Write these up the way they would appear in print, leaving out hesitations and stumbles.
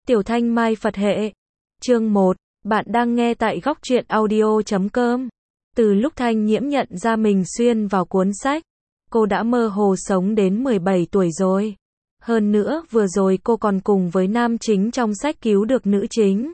Tiểu Thanh Mai Phật hệ. Chương 1. Bạn đang nghe tại góc truyện audio.com. Từ lúc Thanh Nhiễm nhận ra mình xuyên vào cuốn sách, cô đã mơ hồ sống đến 17 tuổi rồi. Hơn nữa, vừa rồi cô còn cùng với nam chính trong sách cứu được nữ chính.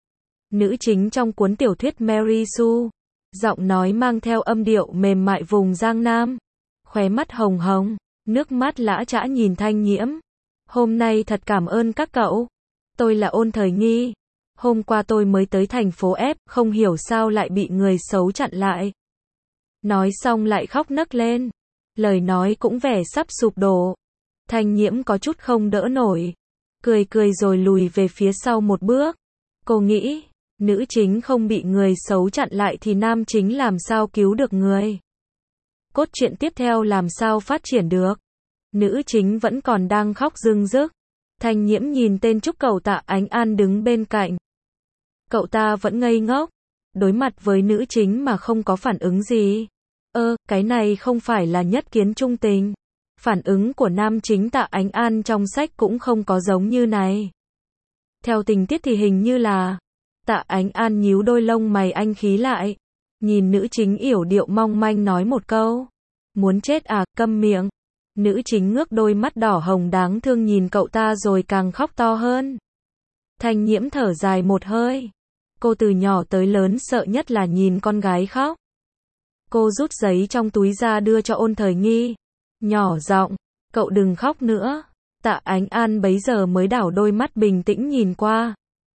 Nữ chính trong cuốn tiểu thuyết Mary Sue. Giọng nói mang theo âm điệu mềm mại vùng Giang Nam. Khóe mắt hồng hồng, nước mắt lã chã nhìn Thanh Nhiễm. Hôm nay thật cảm ơn các cậu. Tôi là Ôn Thời Nghi. Hôm qua tôi mới tới thành phố F, không hiểu sao lại bị người xấu chặn lại. Nói xong lại khóc nấc lên. Lời nói cũng vẻ sắp sụp đổ. Thanh Nhiễm có chút không đỡ nổi. Cười cười rồi lùi về phía sau một bước. Cô nghĩ, nữ chính không bị người xấu chặn lại thì nam chính làm sao cứu được người. Cốt truyện tiếp theo làm sao phát triển được. Nữ chính vẫn còn đang khóc rưng rức. Thanh Nhiễm nhìn tên trúc cậu Tạ Ánh An đứng bên cạnh. Cậu ta vẫn ngây ngốc, đối mặt với nữ chính mà không có phản ứng gì. Cái này không phải là nhất kiến trung tình. Phản ứng của nam chính Tạ Ánh An trong sách cũng không có giống như này. Theo tình tiết thì hình như là Tạ Ánh An nhíu đôi lông mày anh khí lại, nhìn nữ chính yểu điệu mong manh nói một câu. Muốn chết à, câm miệng. Nữ chính ngước đôi mắt đỏ hồng đáng thương nhìn cậu ta rồi càng khóc to hơn. Thanh Nhiễm thở dài một hơi. Cô từ nhỏ tới lớn sợ nhất là nhìn con gái khóc. Cô rút giấy trong túi ra đưa cho Ôn Thời Nghi. Nhỏ giọng, cậu đừng khóc nữa. Tạ Ánh An bấy giờ mới đảo đôi mắt bình tĩnh nhìn qua.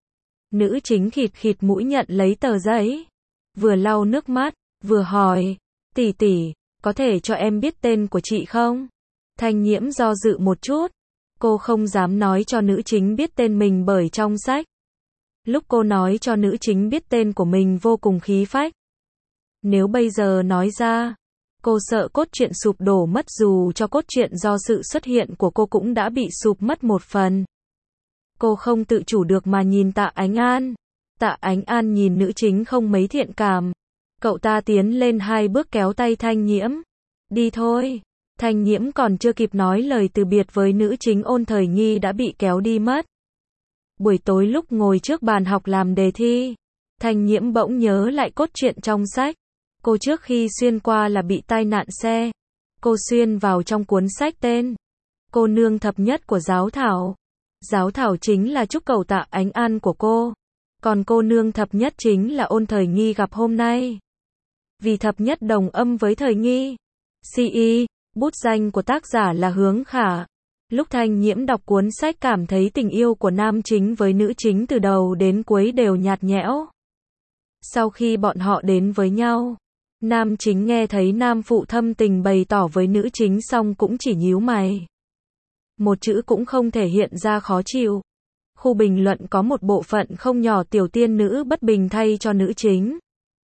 Nữ chính khịt khịt mũi nhận lấy tờ giấy. Vừa lau nước mắt, vừa hỏi. Tỷ tỷ, có thể cho em biết tên của chị không? Thanh Nhiễm do dự một chút. Cô không dám nói cho nữ chính biết tên mình bởi trong sách. Lúc cô nói cho nữ chính biết tên của mình vô cùng khí phách. Nếu bây giờ nói ra, cô sợ cốt truyện sụp đổ mất, dù cho cốt truyện do sự xuất hiện của cô cũng đã bị sụp mất một phần. Cô không tự chủ được mà nhìn Tạ Ánh An. Tạ Ánh An nhìn nữ chính không mấy thiện cảm. Cậu ta tiến lên 2 bước kéo tay Thanh Nhiễm. Đi thôi. Thanh Nhiễm còn chưa kịp nói lời từ biệt với nữ chính Ôn Thời Nghi đã bị kéo đi mất. Buổi tối lúc ngồi trước bàn học làm đề thi, Thanh Nhiễm bỗng nhớ lại cốt truyện trong sách. Cô trước khi xuyên qua là bị tai nạn xe. Cô xuyên vào trong cuốn sách tên Cô nương thập nhất của Giáo Thảo. Giáo Thảo chính là trúc cậu Tạ Ánh An của cô. Còn cô nương thập nhất chính là Ôn Thời Nghi gặp hôm nay. Vì thập nhất đồng âm với Thời Nghi. CE, bút danh của tác giả là Hướng Khả. Lúc Thanh Nhiễm đọc cuốn sách cảm thấy tình yêu của nam chính với nữ chính từ đầu đến cuối đều nhạt nhẽo. Sau khi bọn họ đến với nhau, nam chính nghe thấy nam phụ thâm tình bày tỏ với nữ chính xong cũng chỉ nhíu mày. Một chữ cũng không thể hiện ra khó chịu. Khu bình luận có một bộ phận không nhỏ tiểu tiên nữ bất bình thay cho nữ chính.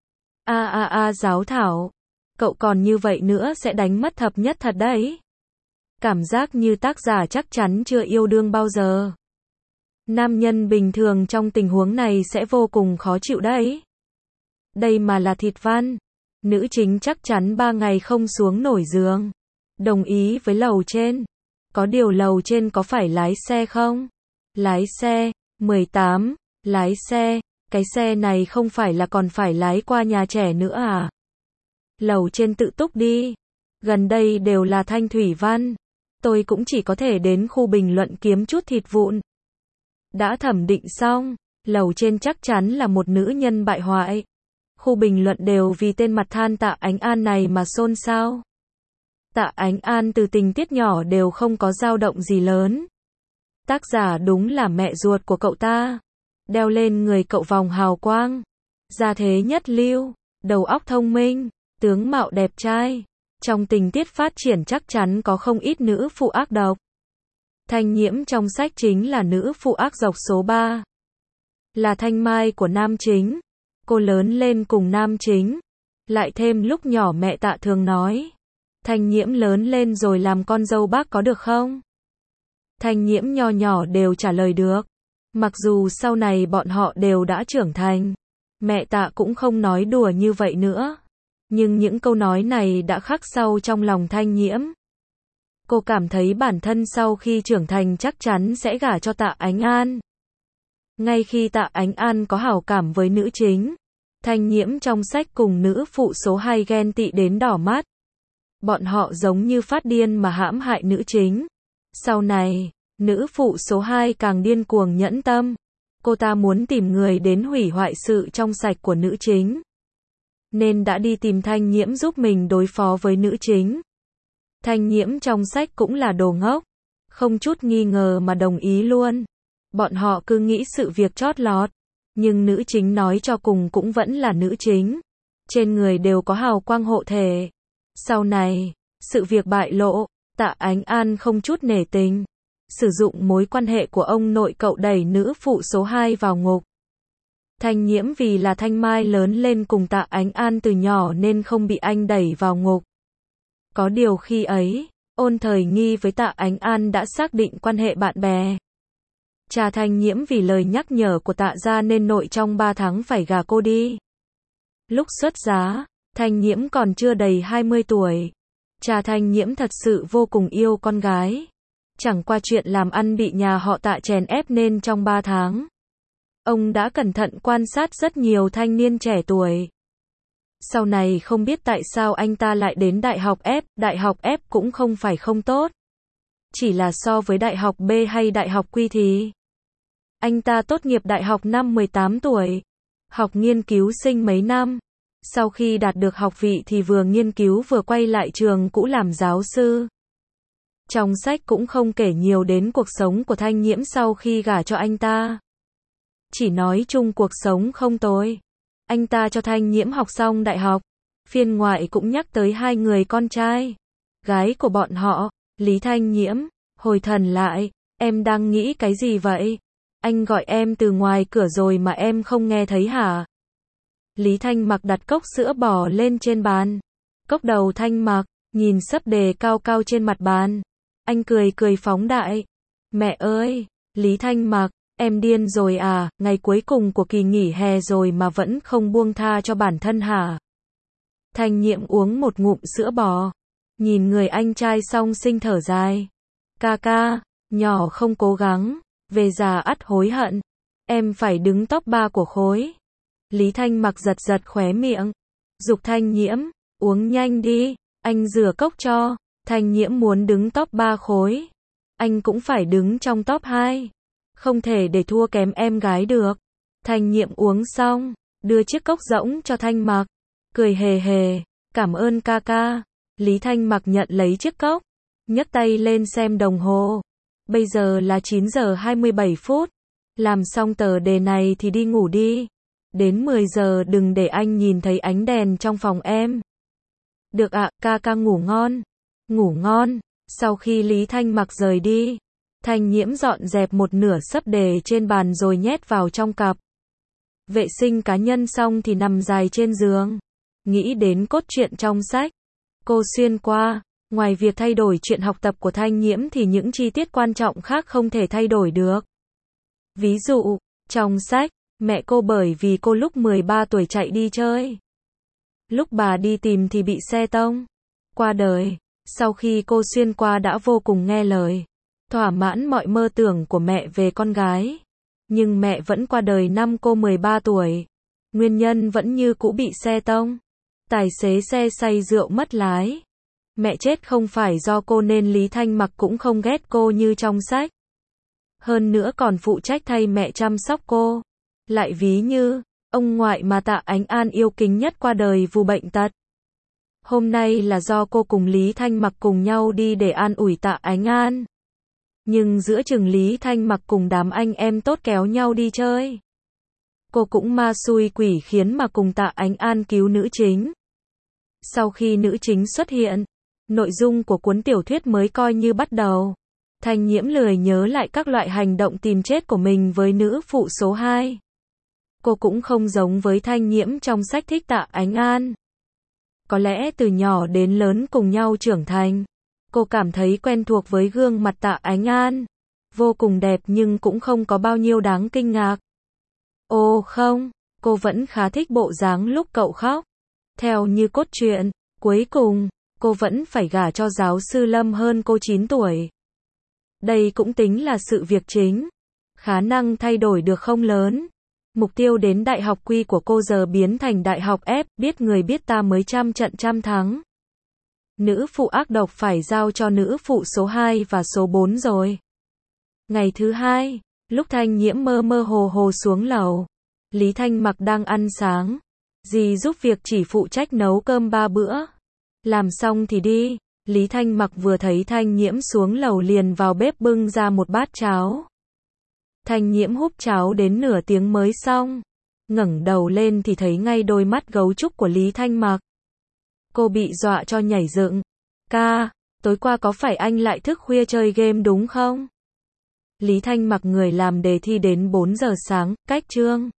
Giáo Thảo, cậu còn như vậy nữa sẽ đánh mất thập nhất thật đấy. Cảm giác như tác giả chắc chắn chưa yêu đương bao giờ. Nam nhân bình thường trong tình huống này sẽ vô cùng khó chịu đấy. Đây mà là thịt văn. Nữ chính chắc chắn 3 ngày không xuống nổi giường. Đồng ý với lầu trên. Có điều lầu trên có phải lái xe không? Lái xe, 18, lái xe, cái xe này không phải là còn phải lái qua nhà trẻ nữa à? Lầu trên tự túc đi. Gần đây đều là thanh thủy văn. Tôi cũng chỉ có thể đến khu bình luận kiếm chút thịt vụn. Đã thẩm định xong, lầu trên chắc chắn là một nữ nhân bại hoại. Khu bình luận đều vì tên mặt than Tạ Ánh An này mà xôn xao. Tạ Ánh An từ tình tiết nhỏ đều không có dao động gì lớn. Tác giả đúng là mẹ ruột của cậu ta. Đeo lên người cậu vòng hào quang. Gia thế nhất lưu, đầu óc thông minh, tướng mạo đẹp trai. Trong tình tiết phát triển chắc chắn có không ít nữ phụ ác độc. Thanh Nhiễm trong sách chính là nữ phụ ác độc số 3. Là thanh mai của nam chính. Cô lớn lên cùng nam chính. Lại thêm lúc nhỏ mẹ Tạ thường nói. Thanh Nhiễm lớn lên rồi làm con dâu bác có được không? Thanh Nhiễm nho nhỏ đều trả lời được. Mặc dù sau này bọn họ đều đã trưởng thành. Mẹ Tạ cũng không nói đùa như vậy nữa. Nhưng những câu nói này đã khắc sâu trong lòng Thanh Nhiễm. Cô cảm thấy bản thân sau khi trưởng thành chắc chắn sẽ gả cho Tạ Ánh An. Ngay khi Tạ Ánh An có hảo cảm với nữ chính, Thanh Nhiễm trong sách cùng nữ phụ số 2 ghen tị đến đỏ mắt. Bọn họ giống như phát điên mà hãm hại nữ chính. Sau này, nữ phụ số 2 càng điên cuồng nhẫn tâm. Cô ta muốn tìm người đến hủy hoại sự trong sạch của nữ chính, nên đã đi tìm Thanh Nhiễm giúp mình đối phó với nữ chính. Thanh Nhiễm trong sách cũng là đồ ngốc, không chút nghi ngờ mà đồng ý luôn. Bọn họ cứ nghĩ sự việc chót lọt, nhưng nữ chính nói cho cùng cũng vẫn là nữ chính. Trên người đều có hào quang hộ thể. Sau này, sự việc bại lộ, Tạ Ánh An không chút nể tình, sử dụng mối quan hệ của ông nội cậu đẩy nữ phụ số 2 vào ngục. Thanh Nhiễm vì là thanh mai lớn lên cùng Tạ Ánh An từ nhỏ nên không bị anh đẩy vào ngục. Có điều khi ấy, Ôn Thời Nghi với Tạ Ánh An đã xác định quan hệ bạn bè. Cha Thanh Nhiễm vì lời nhắc nhở của Tạ gia nên nội trong 3 tháng phải gả cô đi. Lúc xuất giá, Thanh Nhiễm còn chưa đầy 20 tuổi. Cha Thanh Nhiễm thật sự vô cùng yêu con gái. Chẳng qua chuyện làm ăn bị nhà họ Tạ chèn ép nên trong 3 tháng, ông đã cẩn thận quan sát rất nhiều thanh niên trẻ tuổi. Sau này không biết tại sao anh ta lại đến đại học F cũng không phải không tốt. Chỉ là so với đại học B hay đại học Q thì anh ta tốt nghiệp đại học năm 18 tuổi, học nghiên cứu sinh mấy năm. Sau khi đạt được học vị thì vừa nghiên cứu vừa quay lại trường cũ làm giáo sư. Trong sách cũng không kể nhiều đến cuộc sống của Thanh Nhiễm sau khi gả cho anh ta. Chỉ nói chung cuộc sống không tồi. Anh ta cho Thanh Nhiễm học xong đại học. Phiên ngoại cũng nhắc tới 2 người con trai gái của bọn họ. Lý Thanh Nhiễm, hồi thần lại, em đang nghĩ cái gì vậy? Anh gọi em từ ngoài cửa rồi mà em không nghe thấy hả? Lý Thanh Mặc đặt cốc sữa bò lên trên bàn. Cốc đầu Thanh Mặc, nhìn sấp đề cao cao trên mặt bàn. Anh cười cười phóng đại. Mẹ ơi, Lý Thanh Mặc, em điên rồi à, ngày cuối cùng của kỳ nghỉ hè rồi mà vẫn không buông tha cho bản thân hả? Thanh Nhiễm uống một ngụm sữa bò. Nhìn người anh trai song sinh thở dài. Ca ca, nhỏ không cố gắng, về già ắt hối hận. Em phải đứng top 3 của khối. Lý Thanh Mặc giật giật khóe miệng. Giục Thanh Nhiễm, uống nhanh đi, anh rửa cốc cho. Thanh Nhiễm muốn đứng top 3 khối. Anh cũng phải đứng trong top 2. Không thể để thua kém em gái được. Thanh Nhiễm uống xong, đưa chiếc cốc rỗng cho Thanh Mặc. Cười hề hề, cảm ơn ca ca. Lý Thanh Mặc nhận lấy chiếc cốc, nhấc tay lên xem đồng hồ. Bây giờ là 9 giờ 27 phút. Làm xong tờ đề này thì đi ngủ đi. Đến 10 giờ đừng để anh nhìn thấy ánh đèn trong phòng em. Được ạ, ca ca ngủ ngon. Ngủ ngon. Sau khi Lý Thanh Mặc rời đi, Thanh Nhiễm dọn dẹp một nửa sấp đề trên bàn rồi nhét vào trong cặp. Vệ sinh cá nhân xong thì nằm dài trên giường. Nghĩ đến cốt truyện trong sách. Cô xuyên qua, ngoài việc thay đổi chuyện học tập của Thanh Nhiễm thì những chi tiết quan trọng khác không thể thay đổi được. Ví dụ, trong sách, mẹ cô bởi vì cô lúc 13 tuổi chạy đi chơi. Lúc bà đi tìm thì bị xe tông qua đời. Sau khi cô xuyên qua đã vô cùng nghe lời, thỏa mãn mọi mơ tưởng của mẹ về con gái. Nhưng mẹ vẫn qua đời năm cô 13 tuổi. Nguyên nhân vẫn như cũ bị xe tông. Tài xế xe say rượu mất lái. Mẹ chết không phải do cô nên Lý Thanh Mặc cũng không ghét cô như trong sách. Hơn nữa còn phụ trách thay mẹ chăm sóc cô. Lại ví như, ông ngoại mà Tạ Ánh An yêu kính nhất qua đời vì bệnh tật. Hôm nay là do cô cùng Lý Thanh Mặc cùng nhau đi để an ủi Tạ Ánh An. Nhưng giữa chừng Lý Thanh Mặc cùng đám anh em tốt kéo nhau đi chơi. Cô cũng ma xui quỷ khiến mà cùng Tạ Ánh An cứu nữ chính. Sau khi nữ chính xuất hiện, nội dung của cuốn tiểu thuyết mới coi như bắt đầu. Thanh Nhiễm lười nhớ lại các loại hành động tìm chết của mình với nữ phụ số 2. Cô cũng không giống với Thanh Nhiễm trong sách thích Tạ Ánh An. Có lẽ từ nhỏ đến lớn cùng nhau trưởng thành, cô cảm thấy quen thuộc với gương mặt Tạ Ánh An. Vô cùng đẹp nhưng cũng không có bao nhiêu đáng kinh ngạc. Ồ không, cô vẫn khá thích bộ dáng lúc cậu khóc. Theo như cốt truyện, cuối cùng, cô vẫn phải gả cho giáo sư Lâm hơn cô 9 tuổi. Đây cũng tính là sự việc chính. khả năng thay đổi được không lớn. Mục tiêu đến đại học Q của cô giờ biến thành đại học F, biết người biết ta mới trăm trận trăm thắng. Nữ phụ ác độc phải giao cho nữ phụ số 2 và số 4 rồi. Ngày thứ hai, lúc Thanh Nhiễm mơ mơ hồ hồ xuống lầu, Lý Thanh Mặc đang ăn sáng. Dì giúp việc chỉ phụ trách nấu cơm 3 bữa. Làm xong thì đi. Lý Thanh Mặc vừa thấy Thanh Nhiễm xuống lầu liền vào bếp bưng ra một bát cháo. Thanh Nhiễm húp cháo đến nửa tiếng mới xong. Ngẩng đầu lên thì thấy ngay đôi mắt gấu trúc của Lý Thanh Mặc. Cô bị dọa cho nhảy dựng. Ca, tối qua có phải anh lại thức khuya chơi game đúng không? Lý Thanh Mặc người làm đề thi đến 4 giờ sáng, cách chương